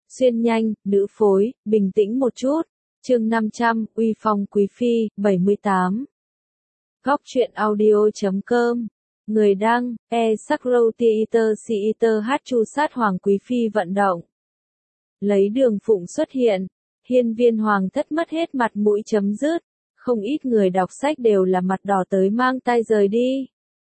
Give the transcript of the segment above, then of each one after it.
Xuyên nhanh, nữ phối, bình tĩnh một chút. Chương 500, uy phong quý phi, 78. Góc truyện audio.com. Người đăng, Sakrow Theater hát chu sát Hoàng Quý Phi vận động. Lấy Đường Phụng xuất hiện, hiên viên hoàng thất mất hết mặt mũi chấm dứt, không ít người đọc sách đều là mặt đỏ tới mang tai rời đi.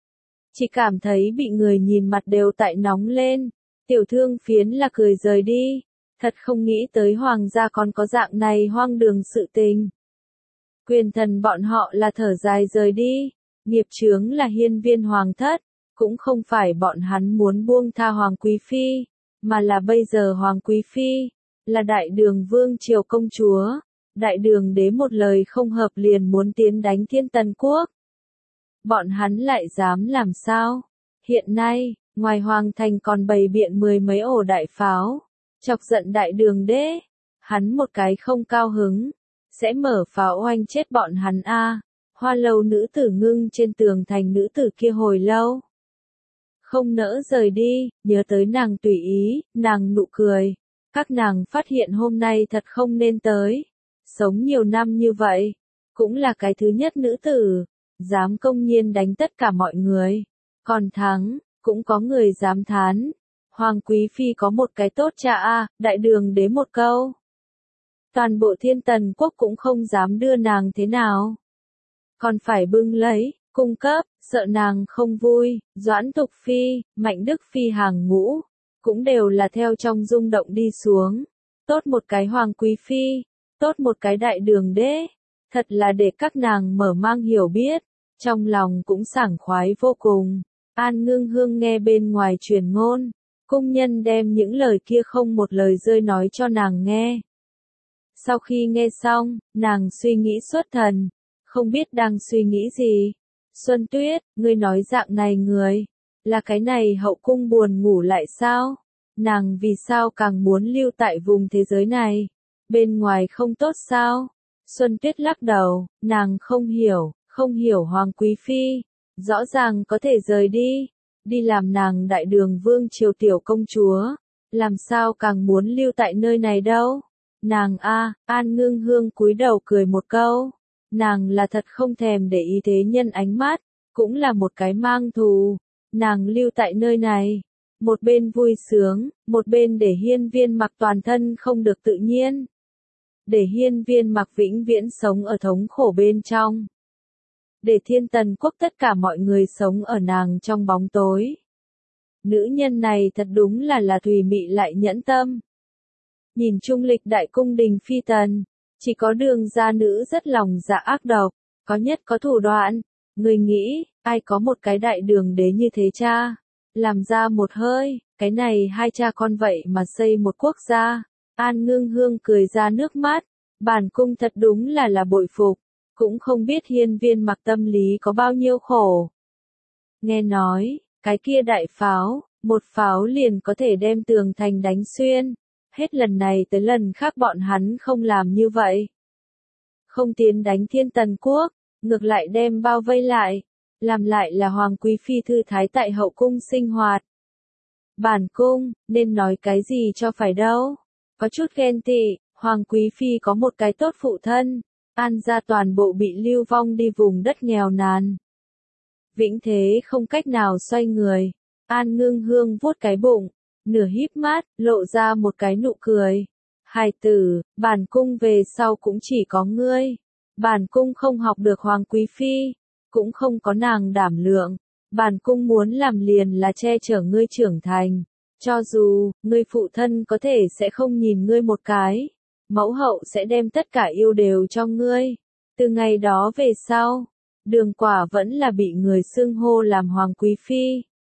Chỉ cảm thấy bị người nhìn mặt đều tại nóng lên, tiểu thương phiến là cười rời đi, thật không nghĩ tới hoàng gia còn có dạng này hoang đường sự tình. Quyền thần bọn họ là thở dài rời đi, nghiệp chướng là hiên viên hoàng thất, cũng không phải bọn hắn muốn buông tha Hoàng Quý Phi, mà là bây giờ Hoàng Quý Phi, là đại đường vương triều công chúa, đại đường đế một lời không hợp liền muốn tiến đánh Thiên Tần Quốc. Bọn hắn lại dám làm sao? Hiện nay, ngoài hoàng thành còn bày biện 10 mấy ổ đại pháo, chọc giận đại đường đế, hắn một cái không cao hứng, sẽ mở pháo oanh chết bọn hắn a. Hoa lâu nữ tử ngưng trên tường thành nữ tử kia hồi lâu. Không nỡ rời đi, nhớ tới nàng tùy ý, nàng nụ cười. Các nàng phát hiện hôm nay thật không nên tới. Sống nhiều năm như vậy, cũng là cái thứ nhất nữ tử, dám công nhiên đánh tất cả mọi người. Còn thắng, cũng có người dám thán. Hoàng Quý Phi có một cái tốt cha a, đại đường đế một câu. Toàn bộ Thiên Tần Quốc cũng không dám đưa nàng thế nào. Còn phải bưng lấy, cung cấp, sợ nàng không vui, Doãn Tục Phi, Mạnh Đức Phi hàng ngũ, cũng đều là theo trong rung động đi xuống. Tốt một cái Hoàng Quý Phi, tốt một cái đại đường đế, thật là để các nàng mở mang hiểu biết, trong lòng cũng sảng khoái vô cùng. An Ngưng Hương nghe bên ngoài truyền ngôn, cung nhân đem những lời kia không một lời rơi nói cho nàng nghe. Sau khi nghe xong, nàng suy nghĩ xuất thần. Không biết đang suy nghĩ gì. Xuân Tuyết, ngươi nói dạng này người, là cái này hậu cung buồn ngủ lại sao? Nàng vì sao càng muốn lưu tại vùng thế giới này? Bên ngoài không tốt sao? Xuân Tuyết lắc đầu, nàng không hiểu Hoàng Quý Phi, rõ ràng có thể rời đi làm nàng đại đường vương triều tiểu công chúa, làm sao càng muốn lưu tại nơi này đâu? Nàng An Ngưng Hương cúi đầu cười một câu. Nàng là thật không thèm để ý thế nhân ánh mắt, cũng là một cái mang thù. Nàng lưu tại nơi này, một bên vui sướng, một bên để hiên viên mặc toàn thân không được tự nhiên. Để hiên viên mặc vĩnh viễn sống ở thống khổ bên trong. Để Thiên Tần Quốc tất cả mọi người sống ở nàng trong bóng tối. Nữ nhân này thật đúng là thùy mị lại nhẫn tâm. Nhìn chung lịch đại cung đình phi tần. Chỉ có Đường gia nữ rất lòng dạ ác độc, có nhất có thủ đoạn. Người nghĩ, ai có một cái đại đường đế như thế cha? Làm ra một hơi, cái này hai cha con vậy mà xây một quốc gia. An Ngưng Hương cười ra nước mắt, bản cung thật đúng là bội phục, cũng không biết hiên viên mặc tâm lý có bao nhiêu khổ. Nghe nói, cái kia đại pháo, một pháo liền có thể đem tường thành đánh xuyên. Hết lần này tới lần khác bọn hắn không làm như vậy. Không tiến đánh Thiên Tần Quốc, ngược lại đem bao vây lại, làm lại là Hoàng Quý Phi thư thái tại hậu cung sinh hoạt. Bản cung, nên nói cái gì cho phải đâu. Có chút ghen tị, Hoàng Quý Phi có một cái tốt phụ thân, An gia toàn bộ bị lưu vong đi vùng đất nghèo nàn. Vĩnh thế không cách nào xoay người, An Ngưng Hương vuốt cái bụng. Nửa híp mắt, lộ ra một cái nụ cười. Hài tử, bản cung về sau cũng chỉ có ngươi. Bản cung không học được Hoàng Quý Phi, cũng không có nàng đảm lượng. Bản cung muốn làm liền là che chở ngươi trưởng thành. Cho dù, ngươi phụ thân có thể sẽ không nhìn ngươi một cái. Mẫu hậu sẽ đem tất cả yêu đều cho ngươi. Từ ngày đó về sau, Đường Quả vẫn là bị người xưng hô làm Hoàng Quý Phi.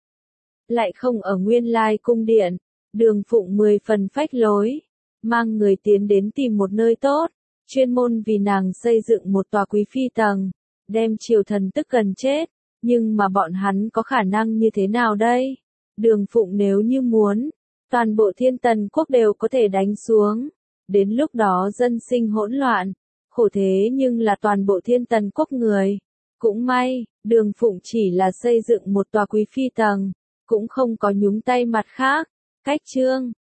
Lại không ở nguyên lai cung điện, Đường Phụng 10 phần phách lối, mang người tiến đến tìm một nơi tốt, chuyên môn vì nàng xây dựng một tòa quý phi tầng, đem triều thần tức gần chết, nhưng mà bọn hắn có khả năng như thế nào đây? Đường Phụng nếu như muốn, toàn bộ Thiên Tần Quốc đều có thể đánh xuống, đến lúc đó dân sinh hỗn loạn, khổ thế nhưng là toàn bộ Thiên Tần Quốc người. Cũng may, Đường Phụng chỉ là xây dựng một tòa quý phi tầng. Cũng không có nhúng tay mặt khác. Cách chương